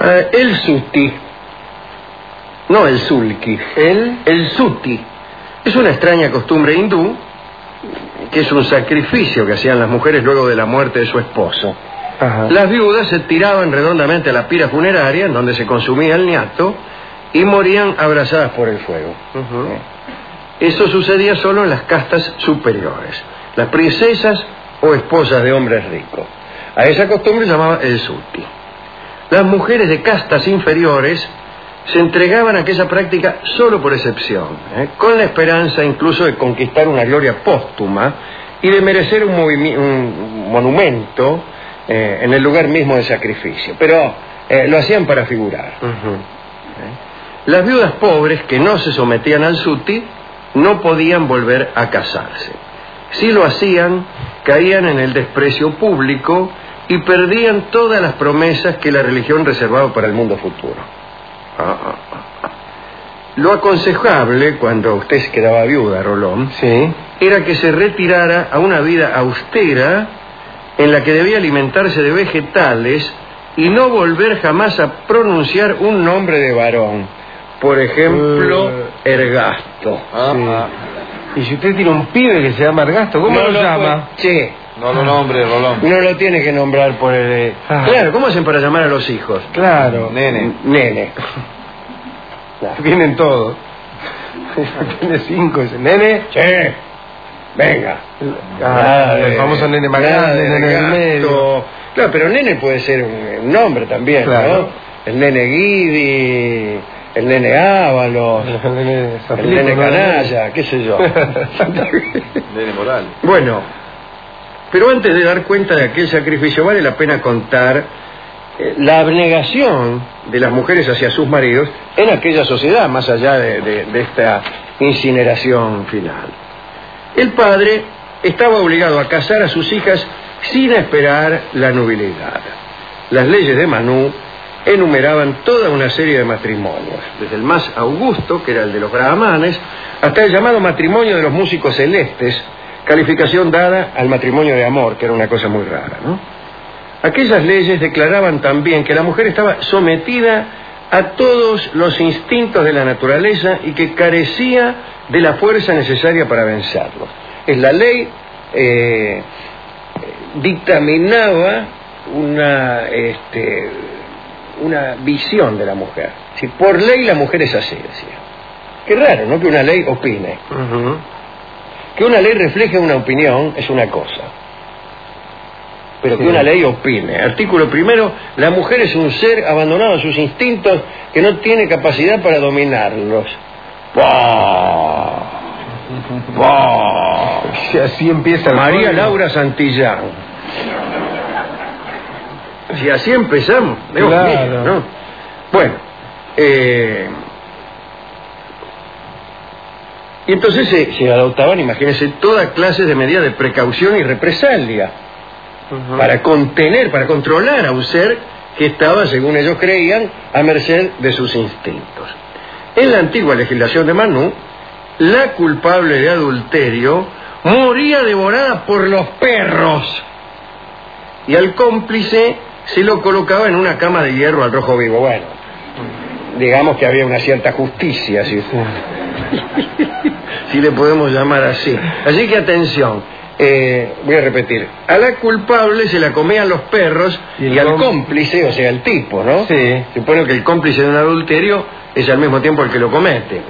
El suti. No el sulki. El suti. Es una extraña costumbre hindú, que es un sacrificio que hacían las mujeres luego de la muerte de su esposo. Ajá. Las viudas se tiraban redondamente a la pira funeraria, en donde se consumía el ñato, y morían abrazadas por el fuego. Eso sucedía solo en las castas superiores, las princesas o esposas de hombres ricos. A esa costumbre se llamaba el suti. Las mujeres de castas inferiores se entregaban a aquella práctica solo por excepción, con la esperanza incluso de conquistar una gloria póstuma y de merecer un monumento en el lugar mismo del sacrificio. Pero lo hacían para figurar. Las viudas pobres que no se sometían al suti no podían volver a casarse. Si lo hacían, caían en el desprecio público y perdían todas las promesas que la religión reservaba para el mundo futuro. Lo aconsejable, cuando usted se quedaba viuda, Rolón, Sí. era que se retirara a una vida austera en la que debía alimentarse de vegetales y no volver jamás a pronunciar un nombre de varón. Por ejemplo, Ergasto. Sí. Y si usted tiene un pibe que se llama Ergasto, ¿cómo No lo llama? Che, No lo nombre, Rolón. no lo tiene que nombrar por el... Claro, ¿cómo hacen para llamar a los hijos? Claro. Nene. Nene. Vienen todos. Tiene 5, ese nene. Che, venga. El famoso nene más grande, nene del medio. Claro, pero nene puede ser un nombre también, Claro. ¿no? El nene Guidi, el nene Ábalos, el nene Canalla, qué sé yo. Nene Moral. Bueno, pero antes de dar cuenta de aquel sacrificio vale la pena contar la abnegación de las mujeres hacia sus maridos en aquella sociedad, más allá de esta incineración final. El padre estaba obligado a casar a sus hijas sin esperar la nubilidad. Las leyes de Manú enumeraban toda una serie de matrimonios, desde el más augusto, que era el de los brahmanes, hasta el llamado matrimonio de los músicos celestes, calificación dada al matrimonio de amor, que era una cosa muy rara, ¿no? Aquellas leyes declaraban también que la mujer estaba sometida a todos los instintos de la naturaleza y que carecía de la fuerza necesaria para vencerlos. Es la ley dictaminaba una visión de la mujer. Si por ley la mujer es así, decía. Qué raro, ¿no? Que una ley opine. Que una ley refleje una opinión es una cosa, pero que una ley opine. Artículo primero: la mujer es un ser abandonado a sus instintos que no tiene capacidad para dominarlos. ¡Bah! ¡Bah! Si así empieza el María pueblo. Laura Santillán. Si así empezamos, Dios Claro. mío, ¿no? Bueno, y entonces se adoptaban, imagínense, toda clase de medidas de precaución y represalia para contener, para controlar a un ser que estaba, según ellos creían, a merced de sus instintos. En la antigua legislación de Manú, la culpable de adulterio moría devorada por los perros y al cómplice se lo colocaba en una cama de hierro al rojo vivo. Bueno, digamos que había una cierta justicia, si le podemos llamar así. Así que atención, voy a repetir: a la culpable se la comían los perros y al cómplice, o sea, el tipo, ¿no? Sí. Supone que el cómplice de un adulterio es al mismo tiempo el que lo comete.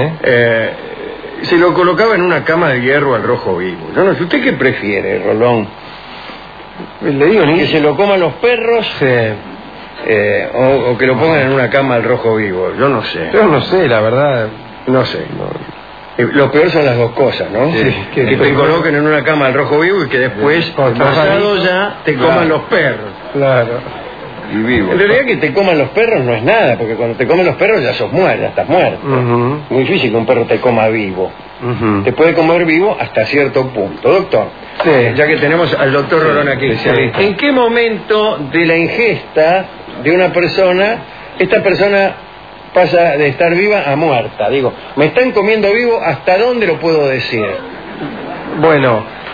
Se lo colocaba en una cama de hierro al rojo vivo. Yo no sé, ¿usted qué prefiere, Rolón? Le digo, ¿Que se lo coman los perros? O que lo pongan en una cama al rojo vivo? Yo no sé. Yo no sé, la verdad. No sé. Lo peor son las dos cosas, ¿no? Sí, que te coloquen en una cama al rojo vivo y que después, pasado ya, te coman los perros. Claro. Y vivo. En realidad que te coman los perros no es nada, porque cuando te comen los perros ya sos muerto, ya estás muerto. Muy difícil que un perro te coma vivo. Te puede comer vivo hasta cierto punto. Doctor, ya que tenemos al doctor Rolón aquí, ¿en qué momento de la ingesta de una persona, esta persona pasa de estar viva a muerta? Digo, me están comiendo vivo, ¿hasta dónde lo puedo decir? Bueno,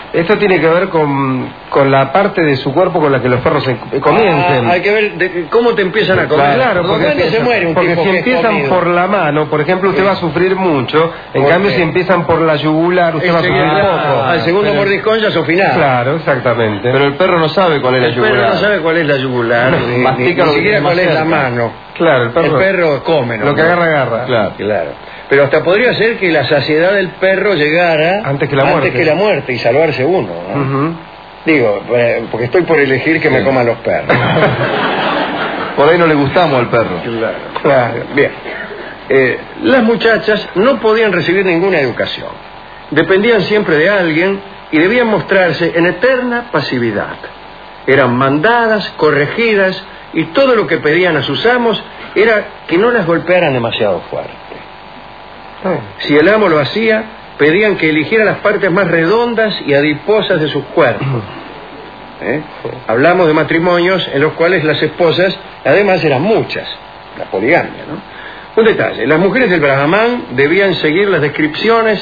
Esto tiene que ver con la parte de su cuerpo con la que los perros comiencen. Hay que ver cómo te empiezan a comer. Claro, porque se muere un porque tipo si que empiezan comido. por la mano, por ejemplo, usted va a sufrir mucho. En cambio, si empiezan por la yugular, usted va a sufrir poco. Al segundo mordiscón ya sos final. Claro, exactamente. Pero el perro no sabe cuál es la El perro yugular. no sabe cuál es la yugular, ni mastica lo que siquiera tiene cuál más es la cerca. mano. Claro, el perro come, ¿no? Lo que agarra. Claro. Pero hasta podría ser que la saciedad del perro llegara antes que la muerte y salvarse uno, ¿no? Uh-huh. Digo, porque estoy por elegir que me coman los perros. Por ahí no le gustamos al perro. Claro. Bien. Las muchachas no podían recibir ninguna educación. Dependían siempre de alguien y debían mostrarse en eterna pasividad. Eran mandadas, corregidas, y todo lo que pedían a sus amos era que no las golpearan demasiado fuerte. Si el amo lo hacía, pedían que eligiera las partes más redondas y adiposas de sus cuerpos. Hablamos de matrimonios en los cuales las esposas, además, eran muchas, la poligamia, ¿no? Un detalle: las mujeres del Brahman debían seguir las descripciones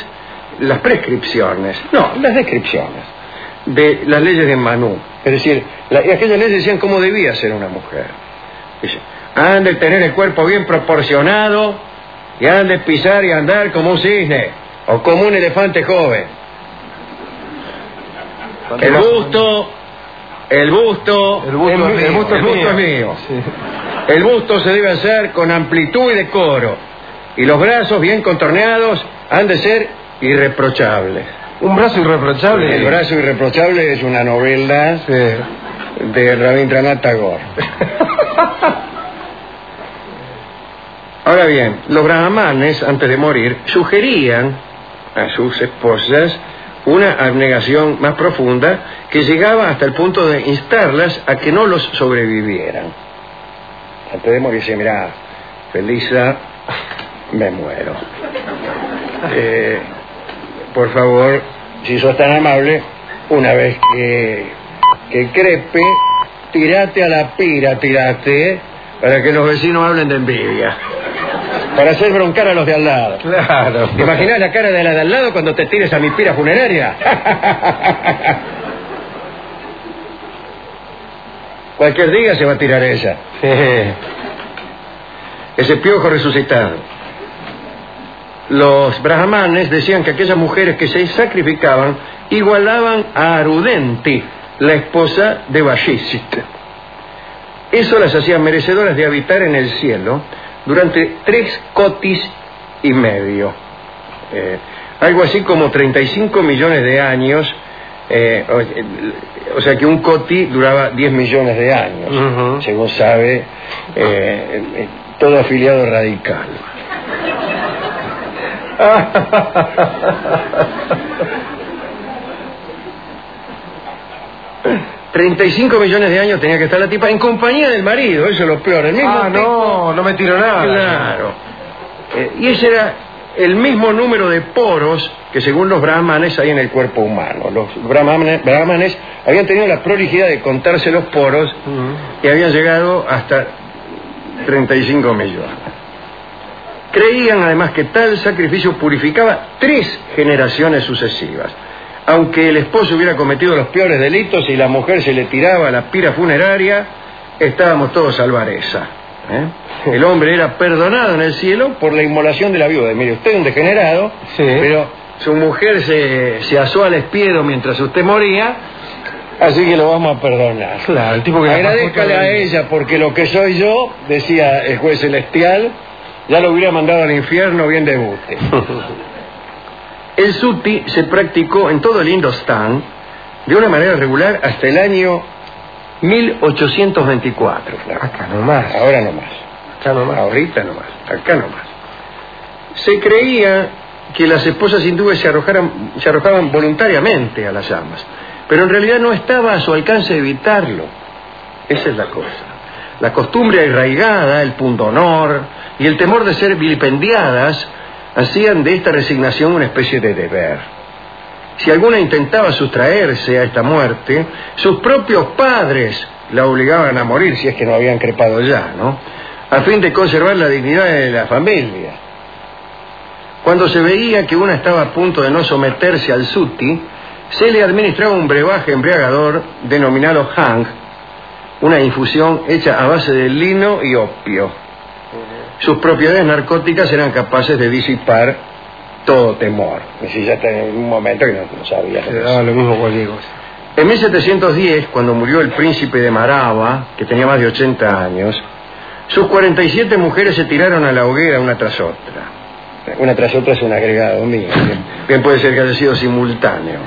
de las leyes de Manu. Es decir, aquellas leyes decían cómo debía ser una mujer. Dice, han de tener el cuerpo bien proporcionado y han de pisar y andar como un cisne o como un elefante joven. El busto es mío. Sí. El busto se debe hacer con amplitud y decoro, y los brazos bien contorneados han de ser irreprochables. ¿Un brazo irreprochable? El brazo irreprochable es una novela de Rabindranath Tagore. Ahora bien, los brahmanes, antes de morir, sugerían a sus esposas una abnegación más profunda que llegaba hasta el punto de instarlas a que no los sobrevivieran. Antes de morir, decía, mirá, Felisa, me muero. Por favor, si sos tan amable, una vez que crepe, tirate a la pira, para que los vecinos hablen de envidia. Para hacer broncar a los de al lado. Claro. ¿Te imaginás la cara de la de al lado cuando te tires a mi pira funeraria? Cualquier día se va a tirar ella. Ese piojo resucitado. Los brahmanes decían que aquellas mujeres que se sacrificaban igualaban a Arudenti, la esposa de Vashisit. Eso las hacía merecedoras de habitar en el cielo durante 3 kotis y medio. Algo así como 35 millones de años. O sea que un koti duraba 10 millones de años, uh-huh. Según sabe todo afiliado radical. 35 millones de años tenía que estar la tipa en compañía del marido, eso es lo peor. El mismo tipo, no me tiro nada. Claro. Y ese era el mismo número de poros que según los brahmanes hay en el cuerpo humano. Los brahmanes habían tenido la prolijidad de contarse los poros y habían llegado hasta 35 millones. Creían además que tal sacrificio purificaba 3 generaciones sucesivas. Aunque el esposo hubiera cometido los peores delitos y la mujer se le tiraba a la pira funeraria, estábamos todos al Varesa. El hombre era perdonado en el cielo por la inmolación de la viuda. Mire, usted es un degenerado, pero su mujer se asó al espiedo mientras usted moría, así que lo vamos a perdonar. Claro, el tipo que agradézcale a ella, porque lo que soy yo, decía el juez celestial, ya lo hubiera mandado al infierno bien de bute. El suti se practicó en todo el Indostán de una manera regular hasta el año 1824. Acá nomás. Ahora nomás. Acá nomás. Ahorita nomás. Acá nomás. Se creía que las esposas hindúes se arrojaban voluntariamente a las llamas, pero en realidad no estaba a su alcance evitarlo. Esa es la cosa. La costumbre arraigada, el pundonor y el temor de ser vilipendiadas hacían de esta resignación una especie de deber. Si alguna intentaba sustraerse a esta muerte, sus propios padres la obligaban a morir, si es que no habían crepado ya, ¿no? A fin de conservar la dignidad de la familia. Cuando se veía que una estaba a punto de no someterse al suti, se le administraba un brebaje embriagador denominado Hang, una infusión hecha a base de lino y opio. Sus propiedades narcóticas eran capaces de disipar todo temor. Y si ya está en un momento que no sabía. Le daba lo mismo cualquier cosa. En 1710, cuando murió el príncipe de Marava, que tenía más de 80 años, sus 47 mujeres se tiraron a la hoguera una tras otra. Una tras otra es un agregado mío. Bien puede ser que haya sido simultáneo.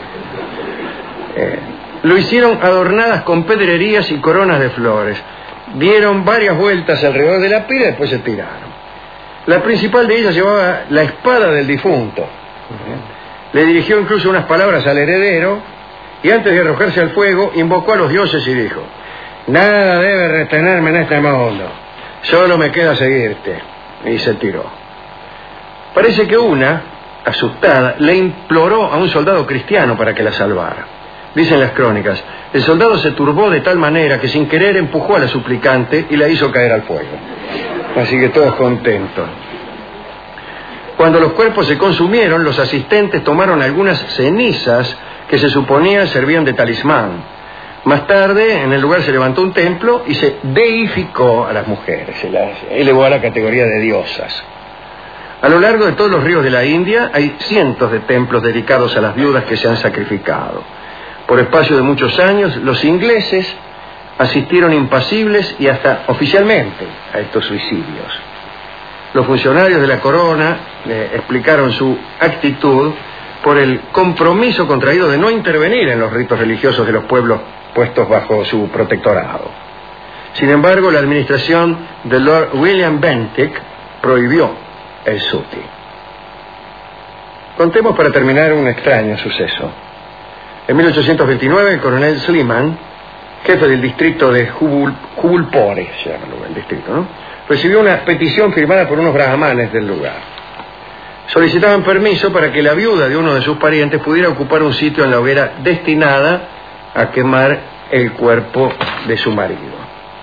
Lo hicieron adornadas con pedrerías y coronas de flores. Dieron varias vueltas alrededor de la pira y después se tiraron. La principal de ellas llevaba la espada del difunto. Le dirigió incluso unas palabras al heredero y antes de arrojarse al fuego invocó a los dioses y dijo: nada debe retenerme en este mundo, solo me queda seguirte. Y se tiró. Parece que una, asustada, le imploró a un soldado cristiano para que la salvara. Dicen las crónicas, el soldado se turbó de tal manera que sin querer empujó a la suplicante y la hizo caer al fuego. Así que todos contentos. Cuando los cuerpos se consumieron, los asistentes tomaron algunas cenizas que se suponía servían de talismán. Más tarde, en el lugar se levantó un templo y se deificó a las mujeres, se las elevó a la categoría de diosas. A lo largo de todos los ríos de la India hay cientos de templos dedicados a las viudas que se han sacrificado. Por espacio de muchos años, los ingleses asistieron impasibles y hasta oficialmente a estos suicidios. Los funcionarios de la corona explicaron su actitud por el compromiso contraído de no intervenir en los ritos religiosos de los pueblos puestos bajo su protectorado. Sin embargo, la administración de Lord William Bentinck prohibió el suti. Contemos para terminar un extraño suceso. En 1829, el coronel Sleeman, jefe del distrito de Jubulpore, se llama el distrito, ¿no?, recibió una petición firmada por unos brahmanes del lugar. Solicitaban permiso para que la viuda de uno de sus parientes pudiera ocupar un sitio en la hoguera destinada a quemar el cuerpo de su marido.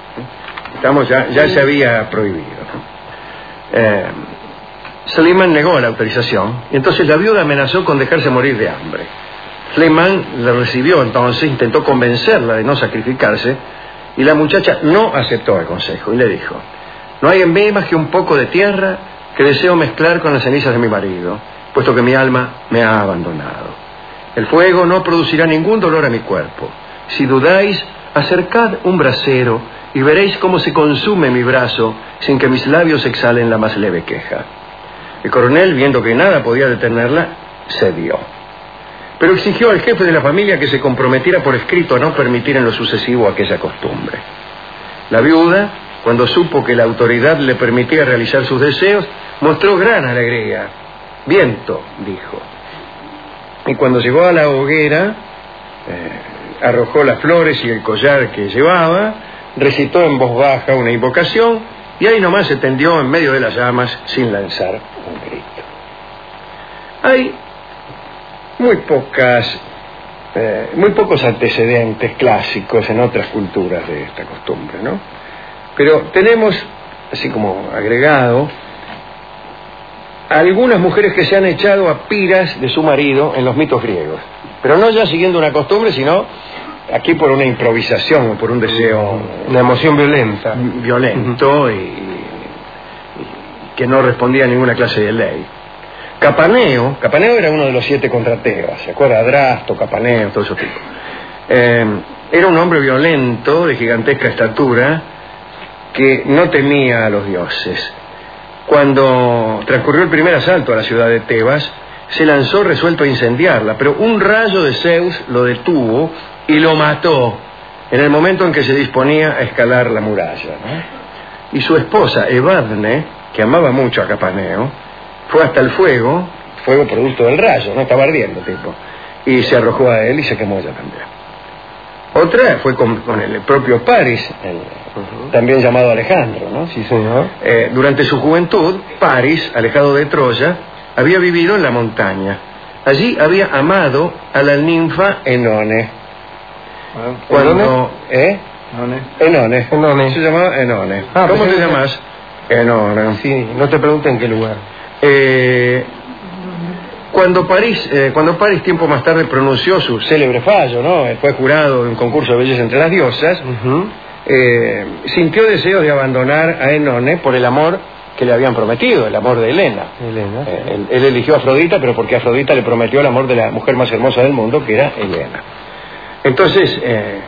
Ya se había prohibido, ¿no? Sleeman negó la autorización y entonces la viuda amenazó con dejarse morir de hambre. Sleeman la recibió entonces, intentó convencerla de no sacrificarse y la muchacha no aceptó el consejo y le dijo: no hay en mí más que un poco de tierra que deseo mezclar con las cenizas de mi marido, puesto que mi alma me ha abandonado. El fuego no producirá ningún dolor a mi cuerpo. Si dudáis, acercad un brasero y veréis cómo se consume mi brazo sin que mis labios exhalen la más leve queja. El coronel, viendo que nada podía detenerla, cedió. Pero exigió al jefe de la familia que se comprometiera por escrito a no permitir en lo sucesivo aquella costumbre. La viuda, cuando supo que la autoridad le permitía realizar sus deseos, mostró gran alegría. Viento, dijo. Y cuando llegó a la hoguera, arrojó las flores y el collar que llevaba, recitó en voz baja una invocación y ahí nomás se tendió en medio de las llamas sin lanzar un grito. Hay muy pocos antecedentes clásicos en otras culturas de esta costumbre, ¿no? Pero tenemos, así como agregado, algunas mujeres que se han echado a piras de su marido en los mitos griegos, pero no ya siguiendo una costumbre, sino aquí por una improvisación o por un deseo, una emoción violento y que no respondía a ninguna clase de ley. Capaneo era uno de los 7 contra Tebas, ¿se acuerda? Adrasto, Capaneo, todo eso tipo. Era un hombre violento, de gigantesca estatura, que no temía a los dioses. Cuando transcurrió el primer asalto a la ciudad de Tebas, se lanzó resuelto a incendiarla, pero un rayo de Zeus lo detuvo y lo mató en el momento en que se disponía a escalar la muralla, ¿no? Y su esposa, Evadne, que amaba mucho a Capaneo, fue hasta el fuego producto del rayo, no estaba ardiendo, tipo, y se arrojó a él y se quemó ella también. Otra fue con el propio Paris, también llamado Alejandro, ¿no? Sí, señor. Durante su juventud, Paris, alejado de Troya, había vivido en la montaña. Allí había amado a la ninfa Enone. Cuando... Enone. Se llamaba Enone. ¿Cómo te llamas? Enone. Sí, no te pregunto en qué lugar. Cuando París tiempo más tarde pronunció su célebre fallo, ¿no? Fue jurado en un concurso de belleza entre las diosas, sintió deseo de abandonar a Enone por el amor que le habían prometido, el amor de Helena. Él eligió a Afrodita, pero porque Afrodita le prometió el amor de la mujer más hermosa del mundo, que era Helena. Entonces,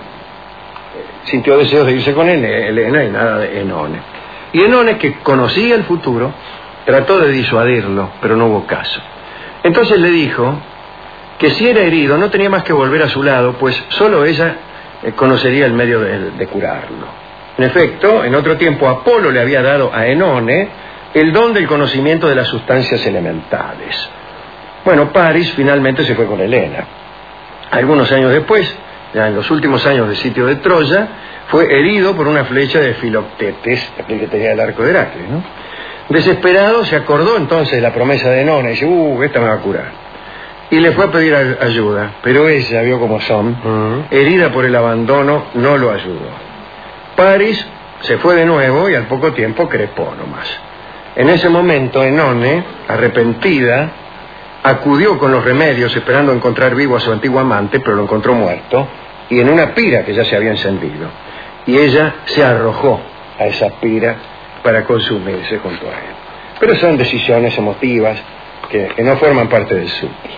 sintió deseos de irse con Helena y nada de Enone. Y Enone, que conocía el futuro, trató de disuadirlo, pero no hubo caso. Entonces le dijo que si era herido no tenía más que volver a su lado, pues solo ella conocería el medio de curarlo. En efecto, en otro tiempo Apolo le había dado a Enone el don del conocimiento de las sustancias elementales. Bueno, París finalmente se fue con Helena. Algunos años después, ya en los últimos años del sitio de Troya, fue herido por una flecha de Filoctetes, aquel que tenía el arco de Heracles, ¿no? Desesperado, se acordó entonces de la promesa de Enone y dice, esta me va a curar. Y le fue a pedir ayuda, pero ella, vio cómo son, herida por el abandono, no lo ayudó. París se fue de nuevo y al poco tiempo crepó nomás. En ese momento Enone, arrepentida, acudió con los remedios esperando encontrar vivo a su antiguo amante, pero lo encontró muerto, y en una pira que ya se había encendido. Y ella se arrojó a esa pira para consumirse junto a él. Pero son decisiones emotivas que no forman parte del Suti.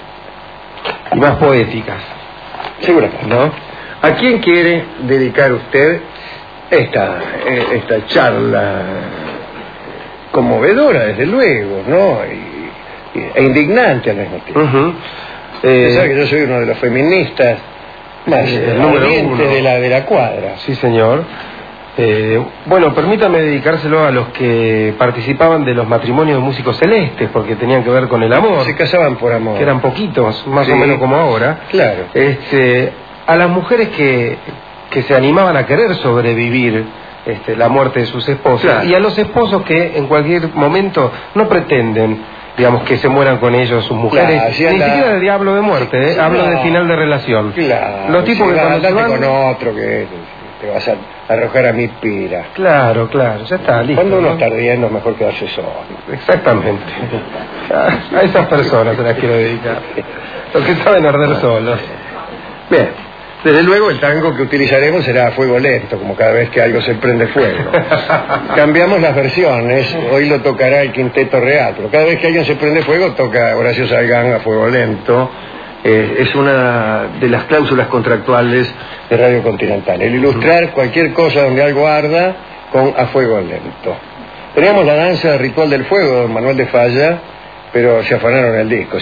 Y más poéticas. Seguramente, ¿no? ¿A quién quiere dedicar usted esta charla conmovedora, desde luego, ¿no? E indignante al mismo tiempo? Usted sabe que yo soy uno de los feministas más ardientes de la cuadra. Sí, señor. Bueno, permítame dedicárselo a los que participaban de los matrimonios de músicos celestes, porque tenían que ver con el amor. Se casaban por amor. Que eran poquitos, más o menos como ahora. Claro. A las mujeres que se animaban a querer sobrevivir la muerte de sus esposas. Claro. Y a los esposos que en cualquier momento no pretenden, digamos, que se mueran con ellos sus mujeres. Claro, ni siquiera de hablo de muerte, hablo de final de relación. Claro. Los tipos que cuando se van... con otro que te vas a arrojar a mi pira. Claro, ya está, listo. Cuando uno está ardiendo es mejor quedarse solo. Exactamente. A esas personas se las quiero dedicar. Los que saben arder solos. Bien. Desde luego el tango que utilizaremos será a fuego lento, como cada vez que algo se prende fuego. Cambiamos las versiones, hoy lo tocará el Quinteto Real, pero cada vez que alguien se prende fuego toca Horacio Salgán a fuego lento. Es una de las cláusulas contractuales de Radio Continental, el ilustrar cualquier cosa donde algo arda con a fuego lento. Teníamos la danza ritual del fuego de don Manuel de Falla, pero se afanaron el disco,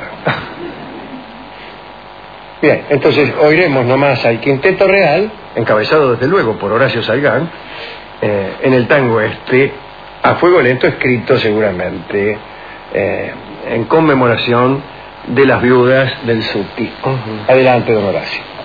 Bien, entonces oiremos nomás al Quinteto Real, encabezado desde luego por Horacio Salgán, en el tango a fuego lento, escrito seguramente en conmemoración de las viudas del Suti. Adelante, don Horacio.